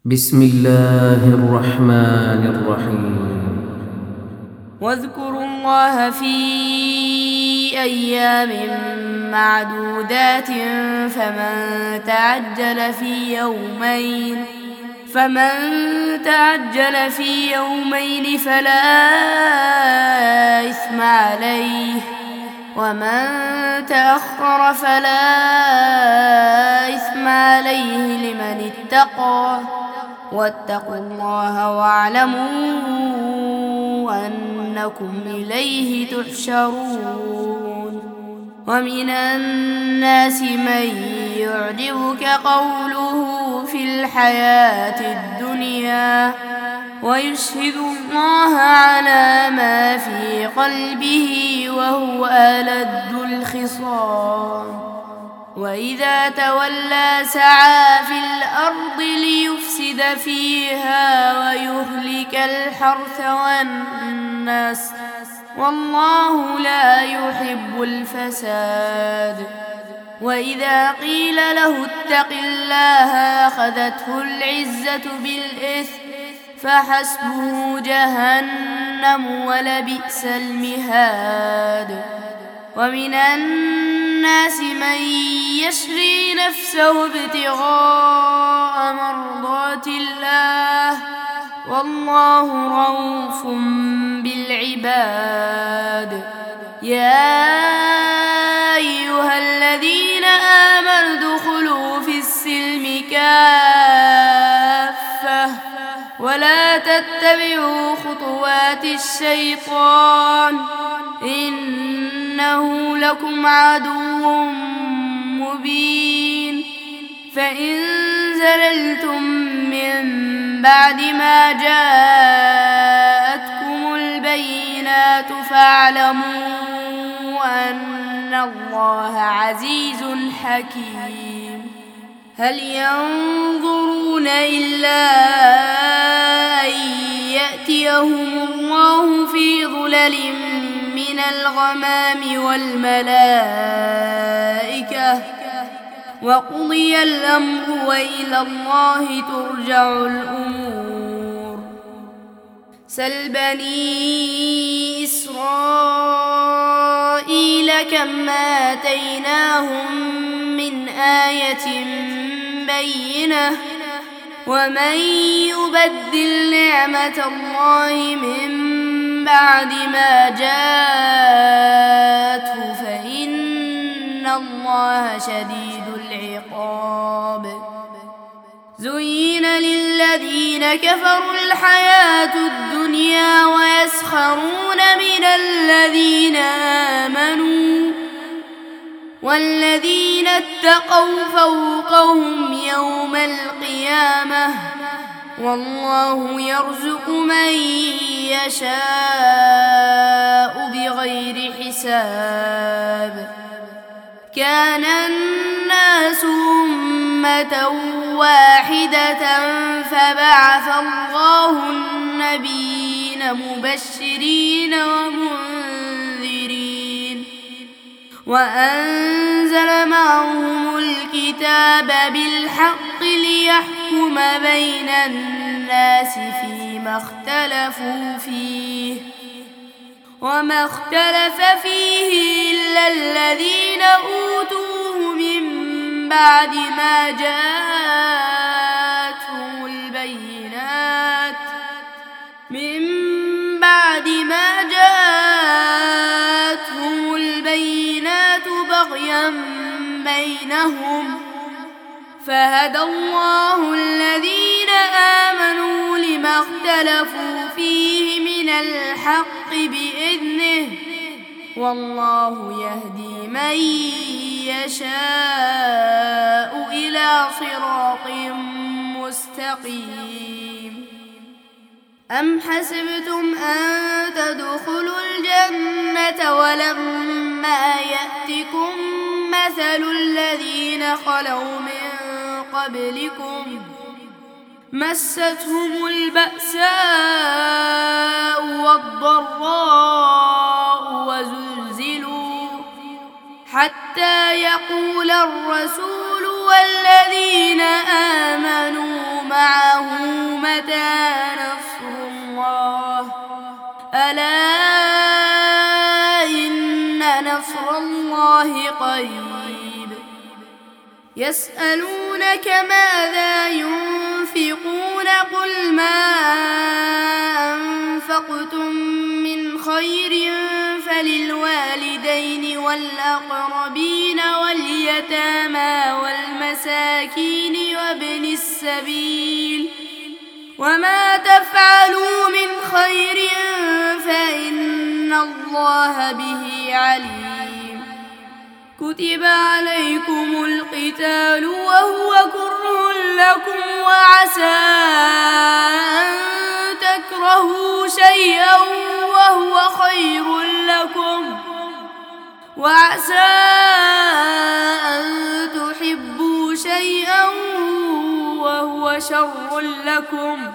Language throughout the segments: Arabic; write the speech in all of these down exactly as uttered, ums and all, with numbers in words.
بسم الله الرحمن الرحيم. واذكروا الله في أيام معدودات فمن تعجل في يومين فمن تعجل في يومين فلا إثم عليه ومن تأخر فلا إثم عليه لمن اتقى واتقوا الله واعلموا أنكم إليه تحشرون. ومن الناس من يعجبك قوله في الحياة الدنيا ويشهد الله على ما في قلبه وهو ألد الخصام وإذا تولى سعى في الأرض ليفسد فيها ويهلك الحرث والنسل والله لا يحب الفساد. وإذا قيل له اتق الله أخذته العزة بالإثم فحسبه جهنم ولبئس المهاد. ومن الناس من يشري نفسه ابتغاء مرضات الله والله رؤوف بالعباد. يا أيها الذين آمنوا ادخلوا في السلم كافة ولا تتبعوا خطوات الشيطان إنه لكم عدو مبين. فإن زللتم من بعد ما جاءتكم البينات فاعلموا أن الله عزيز حكيم. هل ينظرون إلا أن يأتيهم الله في ظلل من الغمام والملائكة وقضي الأمر وإلى الله ترجع الأمور. سل بني إسرائيل كم آتيناهم من آية بينة ومن يبدل نعمة الله من بعد ما جاءته فإن الله شديد العقاب. زين للذين كفروا الحياة الدنيا ويسخرون من الذين آمنوا والذين اتقوا فوقهم يوم القيامة والله يرزق من يشاء بغير حساب. كان الناس أمة واحدة فبعث الله النبيين مبشرين ومنذرين وأنزل معهم الكتاب بالحق ليحكم بين الناس فيما اختلفوا فيه وما اختلف فيه إلا الذين أوتوه من بعد ما جاءتهم البينات من بعد ما جاءتهم البينات بغيا بينهم فهدى الله الذين آمنوا لما اختلفوا فيه من الحق بإذنه والله يهدي من يشاء إلى صراط مستقيم. أم حسبتم أن تدخلوا الجنة ولما يأتكم مثل الذين خلوا من قبلكم مستهم البأساء والضراء وزلزلوا حتى يقول الرسول والذين آمنوا معه قريب. يسألونك ماذا ينفقون قل ما أنفقتم من خير فللوالدين والأقربين واليتامى والمساكين وابن السبيل وما تفعلوا من خير فإن الله به عليم. كتب عليكم القتال وهو كره لكم وعسى أن تكرهوا شيئا وهو خير لكم وعسى أن تحبوا شيئا وهو شر لكم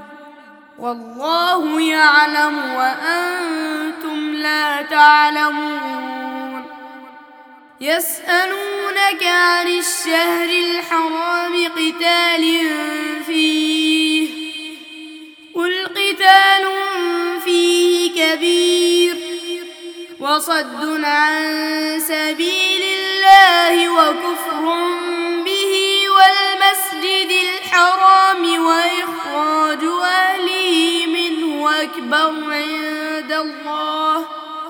والله يعلم وأنتم لا تعلمون. يسألونك عن الشهر الحرام قتال فيه قل قتال فيه كبير وصد عن سبيل الله وكفر به والمسجد الحرام وإخراج أهله منه أكبر عند الله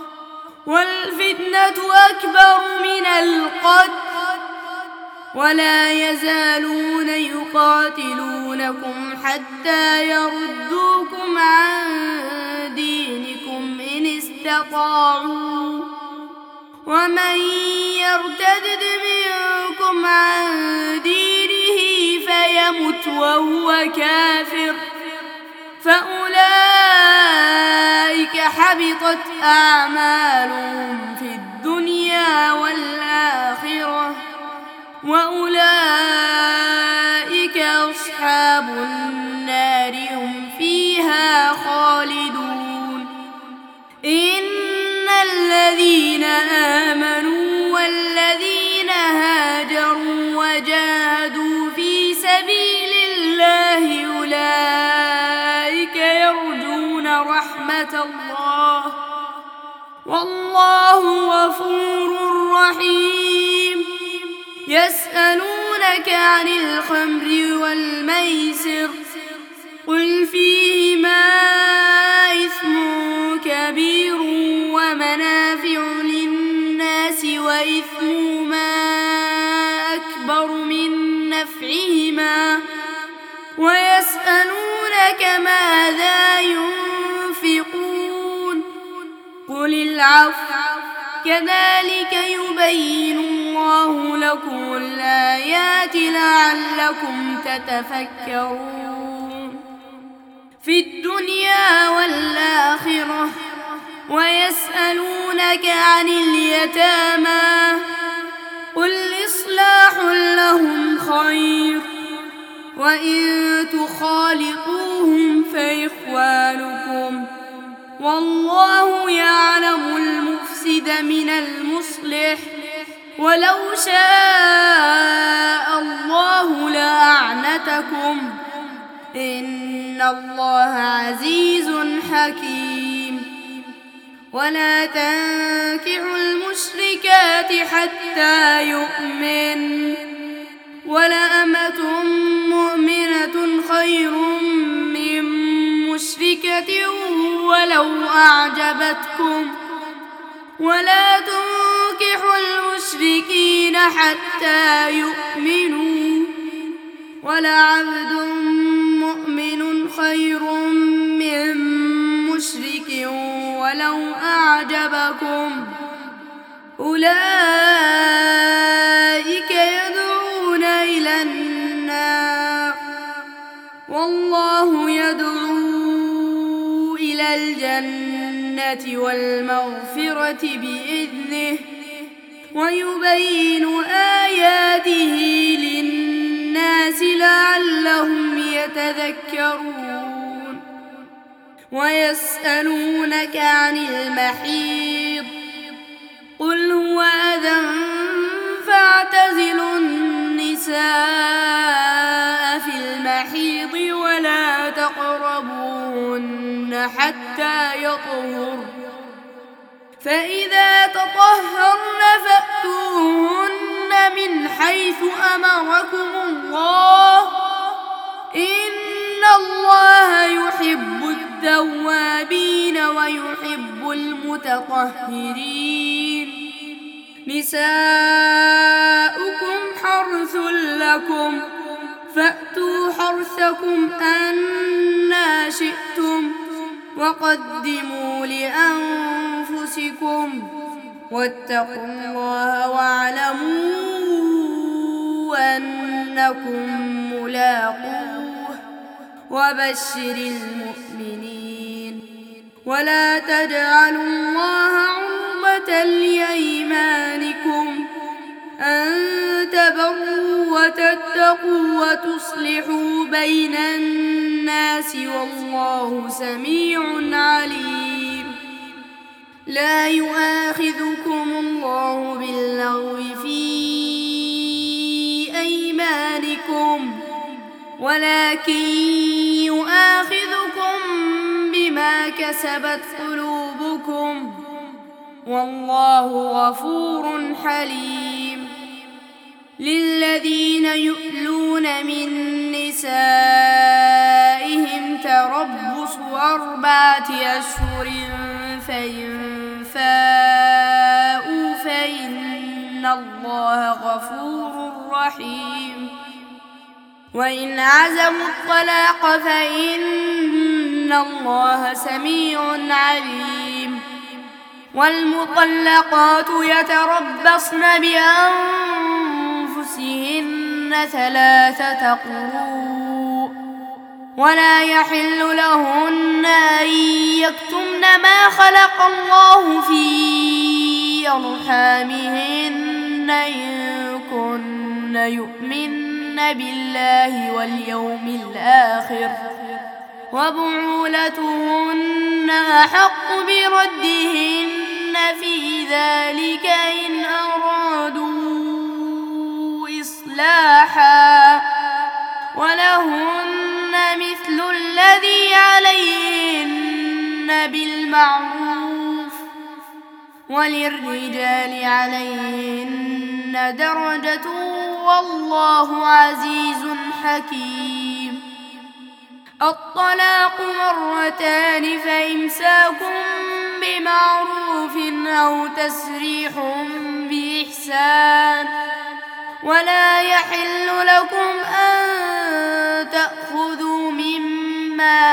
والفتنة أكبر من القتل ولا يزالون يقاتلونكم حتى يردوكم عن دينكم إن استطاعوا ومن يرتد منكم عن دينه فيمت وهو كافر فأولئك حبطت أعمالهم في الدنيا والآخرة وأولئك أصحاب النار هم فيها خالدون. إن الذين آمنوا والذين هاجروا وجاهدوا في سبيل الله أولئك يرجون رحمة الله والله غفور رحيم. يسألونك عن الخمر والميسر قل فيهما إثم كبير ومنافع للناس وإثمهما أكبر من نفعهما ويسألونك ماذا ينفقون قل العفو كذلك يبين الله لكم الآيات لعلكم تتفكرون في الدنيا والآخرة. ويسألونك عن اليتامى قل إصلاح لهم خير وإن تخالطوهم فإخوانكم والله يعلم المفسد من المصلح ولو شاء الله لأعنتكم إن الله عزيز حكيم. ولا تنكحوا المشركات حتى يؤمن ولأمة مؤمنة خير من مشركة ولو أعجبتكم ولا تنكحوا المشركين حتى يؤمنوا ولعبد مؤمن خير من مشرك ولو أعجبكم أولئك يدعون إلى النار والله يدعو إلى الجنة والمغفرة بإذنه ويبين آياته للناس لعلهم يتذكرون. ويسألونك عن المحيض قل هو أذى فاعتزلوا النساء في المحيض ولا تقربوهن حتى يطهر فإذا تطهرن فأتوهن من حيث أمركم الله إن الله يحب التوابين ويحب المتطهرين نساؤكم حرث لكم فأتوا حرثكم أنى شئتم وقدموا لأنفسكم واتقوا الله واعلموا أنكم ملاقوه وبشر المؤمنين ولا تجعلوا الله عرضة لأيمانكم أن تبروا وتتقوا وتصلحوا بين الناس والله سميع عليم لا يؤاخذكم الله باللغو في أيمانكم ولكن يؤاخذكم بما كسبت قلوبكم والله غفور حليم للذين يؤلون من نسائهم تربص أربعة أشهر فإن فاءوا فإن الله غفور رحيم وإن عزموا الطلاق فإن الله سميع عليم والمطلقات يتربصن بأنفسهن ثلاثة قروء ولا يحل لهن أن يكتمن ما خلق الله في أرحامهن إن كن يؤمن بالله واليوم الآخر وبعولتهن أحق بردهن في ذلك إن أرادوا إصلاحا ولهن مثل الذي عليهن بالمعروف وللرجال عليهن درجة والله عزيز حكيم الطلاق مرتان فإمساك بمعروف أو تسريح بإحسان ولا يحل لكم أن تأخذوا مما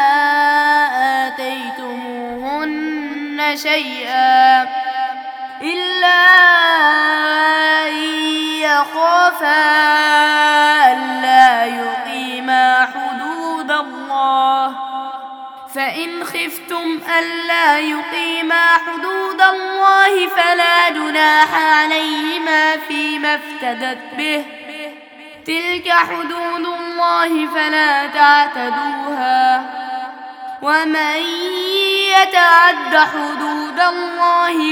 آتيتموهن شيئا إلا أن يخافا ألا يقيما حدود الله فإن خفتم ألا يقيما حدود الله فلا جناح عليهما فيما افتدت به تلك حدود الله فلا تعتدوها ومن يتعد حدود الله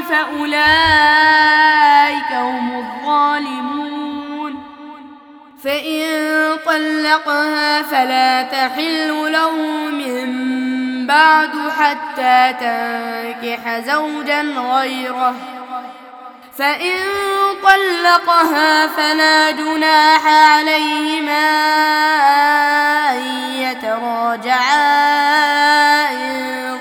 فأولئك هم الظالمون فإن طلقها فلا تحل له من بعد حتى تنكح زوجا غيره فإن طلقها فلا جناح عليهما أن يتراجعا إن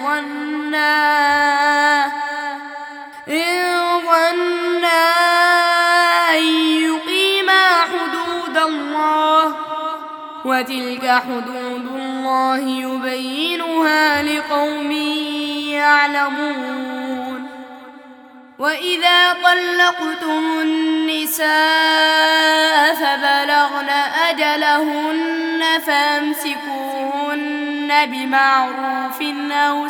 ظنا إن ظنا أن يقيما حدود الله وتلك حدود الله يبينها لقوم يعلمون وإذا طلقتم النساء فبلغن أجلهن فامسكوهن بمعروف أو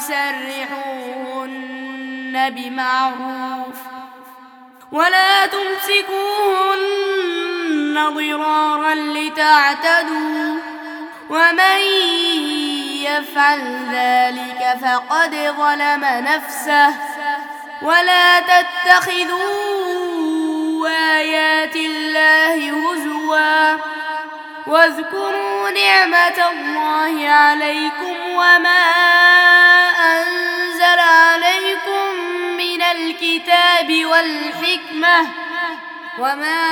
سرحوهن بمعروف ولا تمسكوهن ضرارا لتعتدوا ومن يفعل ذلك فقد ظلم نفسه ولا تتخذوا آيات الله هزوا واذكروا نعمة الله عليكم وما أنزل عليكم من الكتاب والحكمة وما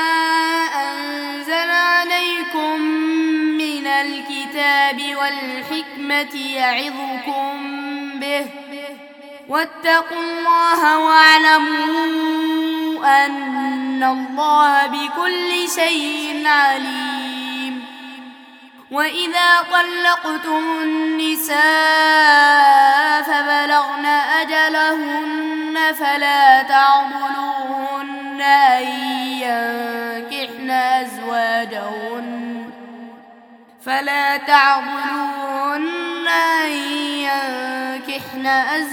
أنزل عليكم من الكتاب والحكمة يعظكم به واتقوا الله واعلموا أن الله بكل شيء عليم. وإذا طلقتم النساء فبلغن أجلهن فلا تعضلوهن أن ينكحن أزواجهن فلا تعضلوهن أن ينكحن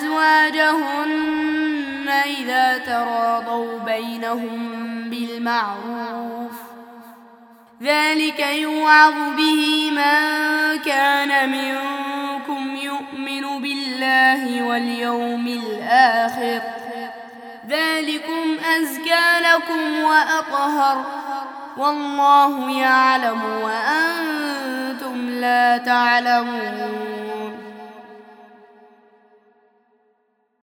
أزواجهن إذا تراضوا بينهم بالمعروف ذلك يوعظ به من كان منكم يؤمن بالله واليوم الآخر ذلكم أزكى لكم وأطهر والله يعلم وأنتم لا تعلمون.